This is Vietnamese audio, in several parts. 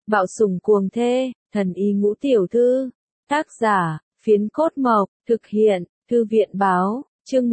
Bạo sủng cuồng thê, thần y ngũ tiểu thư. Tác giả, Phiến Cốt Mộc, thực hiện, Thư viện báo, chương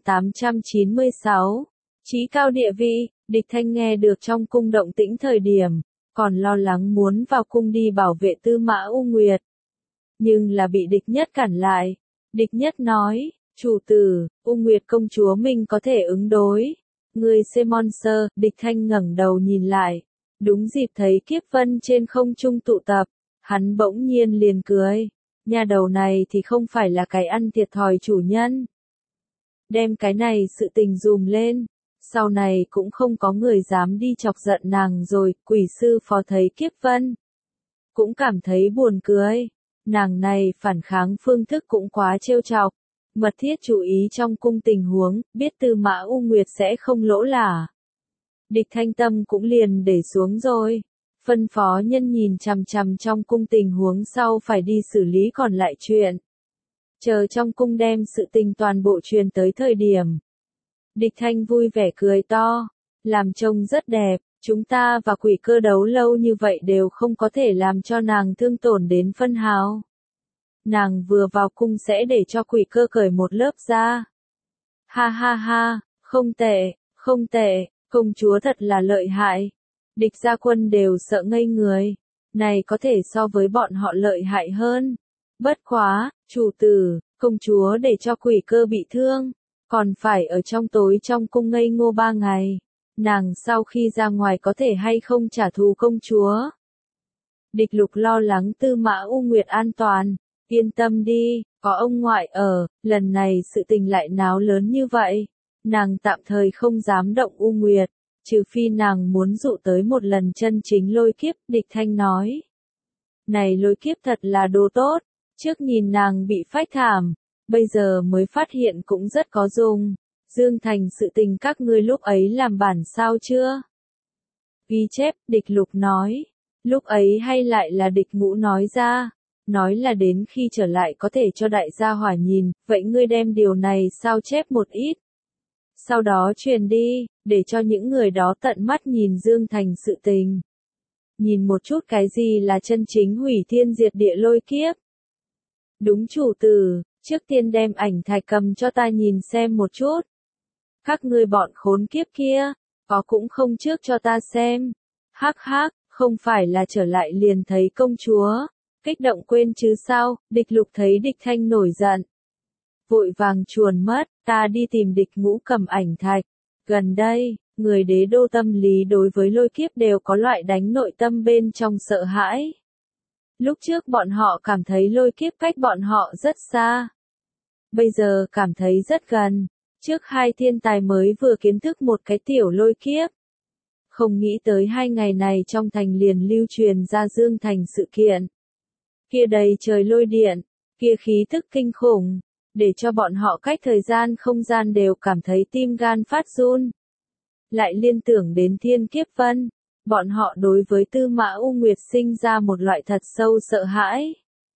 1896. Chí cao địa vị, Địch Thanh nghe được trong cung động tĩnh thời điểm, còn lo lắng muốn vào cung đi bảo vệ Tư Mã U Nguyệt. Nhưng là bị Địch Nhất cản lại. Địch Nhất nói, chủ tử, U Nguyệt công chúa mình có thể ứng đối. Người Monster, Địch Thanh ngẩng đầu nhìn lại. Đúng dịp thấy Kiếp Vân trên không trung tụ tập, hắn bỗng nhiên liền cười. Nhà đầu này thì không phải là cái ăn thiệt thòi chủ nhân. Đem cái này sự tình dùm lên, sau này cũng không có người dám đi chọc giận nàng rồi. Quỷ sư phó thấy Kiếp Vân cũng cảm thấy buồn cười. Nàng này phản kháng phương thức cũng quá trêu chọc. Mật thiết chú ý trong cung tình huống, biết Tư Mã U Nguyệt sẽ không lỗ lả. Địch Thanh tâm cũng liền để xuống rồi. Phân phó nhân nhìn chằm chằm trong cung tình huống sau phải đi xử lý còn lại chuyện. Chờ trong cung đem sự tình toàn bộ truyền tới thời điểm. Địch Thanh vui vẻ cười to. Làm trông rất đẹp, chúng ta và quỷ cơ đấu lâu như vậy đều không có thể làm cho nàng thương tổn đến phân hào. Nàng vừa vào cung sẽ để cho quỷ cơ cởi một lớp da. Ha ha ha, không tệ, không tệ, công chúa thật là lợi hại. Địch gia quân đều sợ ngây người. Này có thể so với bọn họ lợi hại hơn. Bất quá, chủ tử, công chúa để cho quỷ cơ bị thương. Còn phải ở trong tối trong cung ngây ngô 3 ngày. Nàng sau khi ra ngoài có thể hay không trả thù công chúa. Địch Lục lo lắng Tư Mã U Nguyệt an toàn. Yên tâm đi, có ông ngoại ở, lần này sự tình lại náo lớn như vậy. Nàng tạm thời không dám động U Nguyệt, trừ phi nàng muốn dụ tới một lần chân chính lôi kiếp. Địch Thanh nói. Này lôi kiếp thật là đồ tốt, trước nhìn nàng bị phách thảm, bây giờ mới phát hiện cũng rất có dùng. Dương Thành sự tình các ngươi lúc ấy làm bản sao chưa? Ghi chép, Địch Lục nói. Lúc ấy hay lại là Địch Ngũ nói ra. Nói là đến khi trở lại có thể cho đại gia hỏa nhìn, vậy ngươi đem điều này sao chép một ít. Sau đó truyền đi, để cho những người đó tận mắt nhìn Dương Thành sự tình. Nhìn một chút cái gì là chân chính hủy thiên diệt địa lôi kiếp. Đúng chủ tử, trước tiên đem ảnh thạch cầm cho ta nhìn xem một chút. Các ngươi bọn khốn kiếp kia, có cũng không trước cho ta xem. Hắc hắc, không phải là trở lại liền thấy công chúa. Kích động quên chứ sao. Địch Lục thấy Địch Thanh nổi giận. Vội vàng chuồn mất, ta đi tìm Địch Ngũ cầm ảnh thạch. Gần đây, người đế đô tâm lý đối với lôi kiếp đều có loại đánh nội tâm bên trong sợ hãi. Lúc trước bọn họ cảm thấy lôi kiếp cách bọn họ rất xa. Bây giờ cảm thấy rất gần. Trước hai thiên tài mới vừa kiến thức một cái tiểu lôi kiếp. Không nghĩ tới 2 ngày này trong thành liền lưu truyền ra Dương Thành sự kiện. Kia đầy trời lôi điện, kia khí tức kinh khủng, để cho bọn họ cách thời gian không gian đều cảm thấy tim gan phát run. Lại liên tưởng đến Thiên Kiếp Vân, bọn họ đối với Tư Mã U Nguyệt sinh ra một loại thật sâu sợ hãi.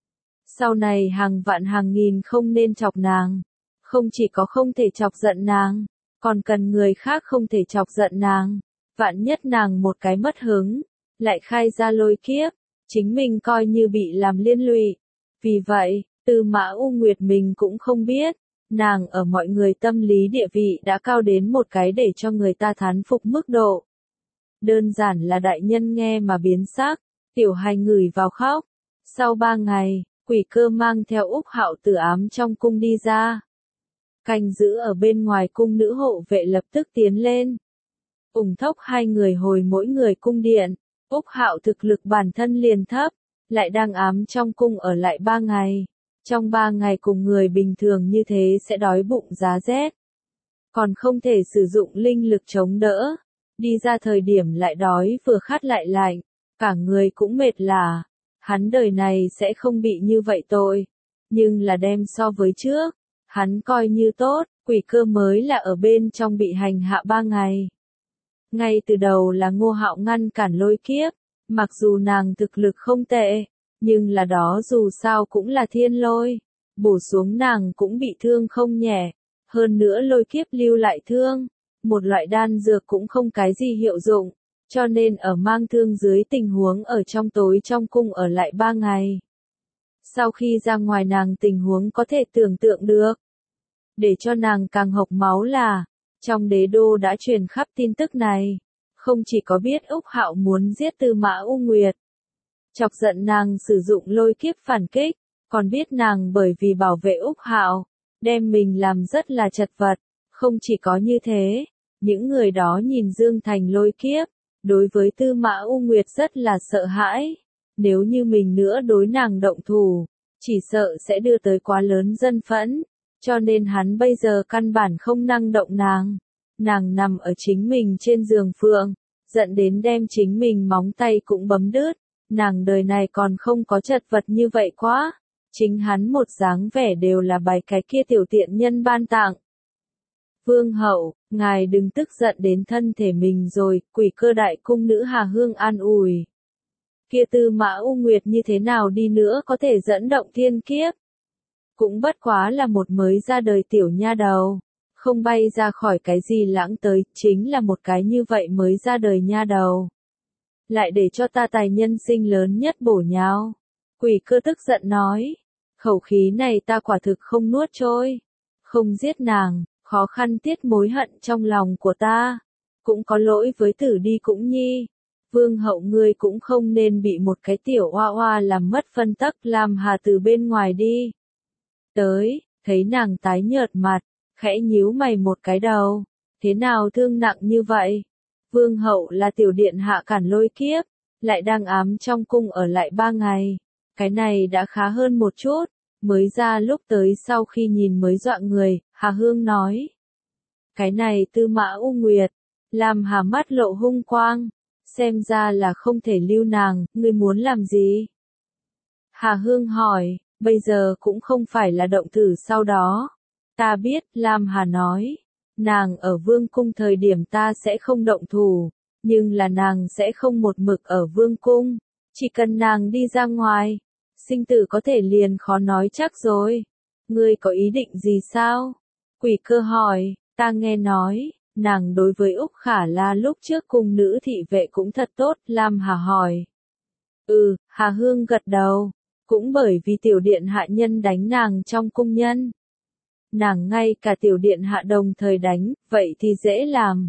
Sau này hàng vạn hàng nghìn không nên chọc nàng, không chỉ có không thể chọc giận nàng, còn cần người khác không thể chọc giận nàng. Vạn nhất nàng một cái mất hứng, lại khai ra lôi kiếp. Chính mình coi như bị làm liên lụy. Vì vậy, Tư Mã U Nguyệt mình cũng không biết, nàng ở mọi người tâm lý địa vị đã cao đến một cái để cho người ta thán phục mức độ. Đơn giản là đại nhân nghe mà biến sắc, tiểu hài ngửi vào khóc. Sau 3 ngày, quỷ cơ mang theo Úc Hạo từ ám trong cung đi ra. Canh giữ ở bên ngoài cung nữ hộ vệ lập tức tiến lên. Ủng thốc 2 người hồi mỗi người cung điện. Úc Hạo thực lực bản thân liền thấp, lại đang ám trong cung ở lại 3 ngày. Trong 3 ngày cùng người bình thường như thế sẽ đói bụng giá rét. Còn không thể sử dụng linh lực chống đỡ. Đi ra thời điểm lại đói vừa khát lại lạnh. Cả người cũng mệt lả. Hắn đời này sẽ không bị như vậy tội. Nhưng là đem so với trước. Hắn coi như tốt, quỷ cơ mới là ở bên trong bị hành hạ 3 ngày. Ngay từ đầu là Ngô Hạo ngăn cản lôi kiếp, mặc dù nàng thực lực không tệ, nhưng là đó dù sao cũng là thiên lôi, bổ xuống nàng cũng bị thương không nhẹ, hơn nữa lôi kiếp lưu lại thương, một loại đan dược cũng không cái gì hiệu dụng, cho nên ở mang thương dưới tình huống ở trong tối trong cung ở lại 3 ngày. Sau khi ra ngoài nàng tình huống có thể tưởng tượng được. Để cho nàng càng hộc máu là, trong đế đô đã truyền khắp tin tức này. Không chỉ có biết Úc Hạo muốn giết Tư Mã U Nguyệt, chọc giận nàng sử dụng lôi kiếp phản kích, còn biết nàng bởi vì bảo vệ Úc Hạo, đem mình làm rất là chật vật. Không chỉ có như thế, những người đó nhìn Dương Thành lôi kiếp, đối với Tư Mã U Nguyệt rất là sợ hãi. Nếu như mình nữa đối nàng động thủ, chỉ sợ sẽ đưa tới quá lớn dân phẫn, cho nên hắn bây giờ căn bản không năng động nàng. Nàng nằm ở chính mình trên giường phượng, giận đến đem chính mình móng tay cũng bấm đứt. Nàng đời này còn không có chật vật như vậy quá. Chính hắn một dáng vẻ đều là bài cái kia tiểu tiện nhân ban tặng. Vương hậu, ngài đừng tức giận đến thân thể mình rồi, Quỷ Cơ đại cung nữ Hà Hương an ủi. Kia Tư Mã U Nguyệt như thế nào đi nữa có thể dẫn động thiên kiếp. Cũng bất quá là một mới ra đời tiểu nha đầu. Không bay ra khỏi cái gì lãng tới, chính là một cái như vậy mới ra đời nha đầu. Lại để cho ta tài nhân sinh lớn nhất bổ nhào. Quỷ Cơ tức giận nói. Khẩu khí này ta quả thực không nuốt trôi. Không giết nàng, khó khăn tiết mối hận trong lòng của ta. Cũng có lỗi với Tử Đi cũng nhi. Vương hậu ngươi cũng không nên bị một cái tiểu oa oa làm mất phân tắc, làm hà từ bên ngoài đi. Tới, thấy nàng tái nhợt mặt, khẽ nhíu mày một cái đầu. Thế nào thương nặng như vậy? Vương hậu là tiểu điện hạ cản lôi kiếp, lại đang ám trong cung ở lại 3 ngày. Cái này đã khá hơn một chút, mới ra lúc tới sau khi nhìn mới dọa người, Hà Hương nói. Cái này Tư Mã U Nguyệt, làm Hà mắt lộ hung quang, xem ra là không thể lưu nàng, ngươi muốn làm gì? Hà Hương hỏi, bây giờ cũng không phải là động thử sau đó. Ta biết, Lam Hà nói, nàng ở vương cung thời điểm ta sẽ không động thủ, nhưng là nàng sẽ không một mực ở vương cung, chỉ cần nàng đi ra ngoài, sinh tử có thể liền khó nói chắc rồi. Ngươi có ý định gì sao? Quỷ Cơ hỏi, ta nghe nói, nàng đối với Úc Khả La lúc trước cung nữ thị vệ cũng thật tốt, Lam Hà hỏi. Hà Hương gật đầu, cũng bởi vì tiểu điện hạ nhân đánh nàng trong cung nhân. Nàng ngay cả tiểu điện hạ đồng thời đánh, vậy thì dễ làm.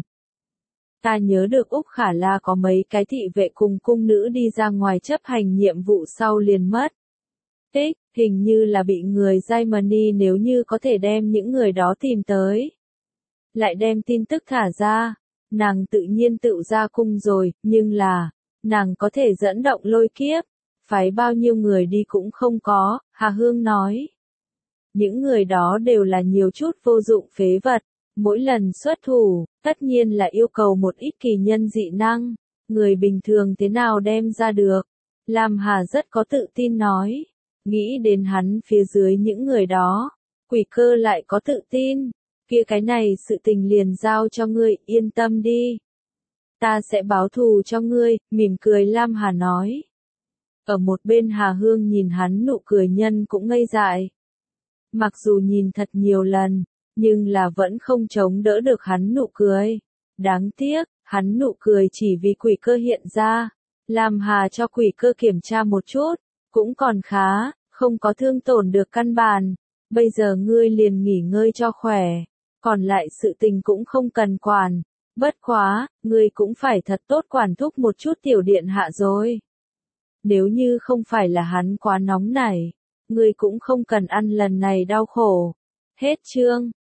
Ta nhớ được Úc Khả La có mấy cái thị vệ cùng cung nữ đi ra ngoài chấp hành nhiệm vụ sau liền mất. Hình như là bị người Germany, nếu như có thể đem những người đó tìm tới. Lại đem tin tức thả ra, nàng tự nhiên tự ra cung rồi, nhưng là, nàng có thể dẫn động lôi kiếp, phái bao nhiêu người đi cũng không có, Hà Hương nói. Những người đó đều là nhiều chút vô dụng phế vật, mỗi lần xuất thủ, tất nhiên là yêu cầu một ít kỳ nhân dị năng, người bình thường thế nào đem ra được. Lam Hà rất có tự tin nói, nghĩ đến hắn phía dưới những người đó, Quỷ Cơ lại có tự tin, kia cái này sự tình liền giao cho ngươi, yên tâm đi. Ta sẽ báo thù cho ngươi, mỉm cười Lam Hà nói. Ở một bên Hà Hương nhìn hắn nụ cười nhân cũng ngây dại. Mặc dù nhìn thật nhiều lần, nhưng là vẫn không chống đỡ được hắn nụ cười. Đáng tiếc, hắn nụ cười chỉ vì Quỷ Cơ hiện ra. Lam Hà cho Quỷ Cơ kiểm tra một chút, cũng còn khá, không có thương tổn được căn bản. Bây giờ ngươi liền nghỉ ngơi cho khỏe, còn lại sự tình cũng không cần quản. Bất quá, ngươi cũng phải thật tốt quản thúc một chút tiểu điện hạ rồi. Nếu như không phải là hắn quá nóng nảy, ngươi cũng không cần ăn lần này đau khổ. Hết chương.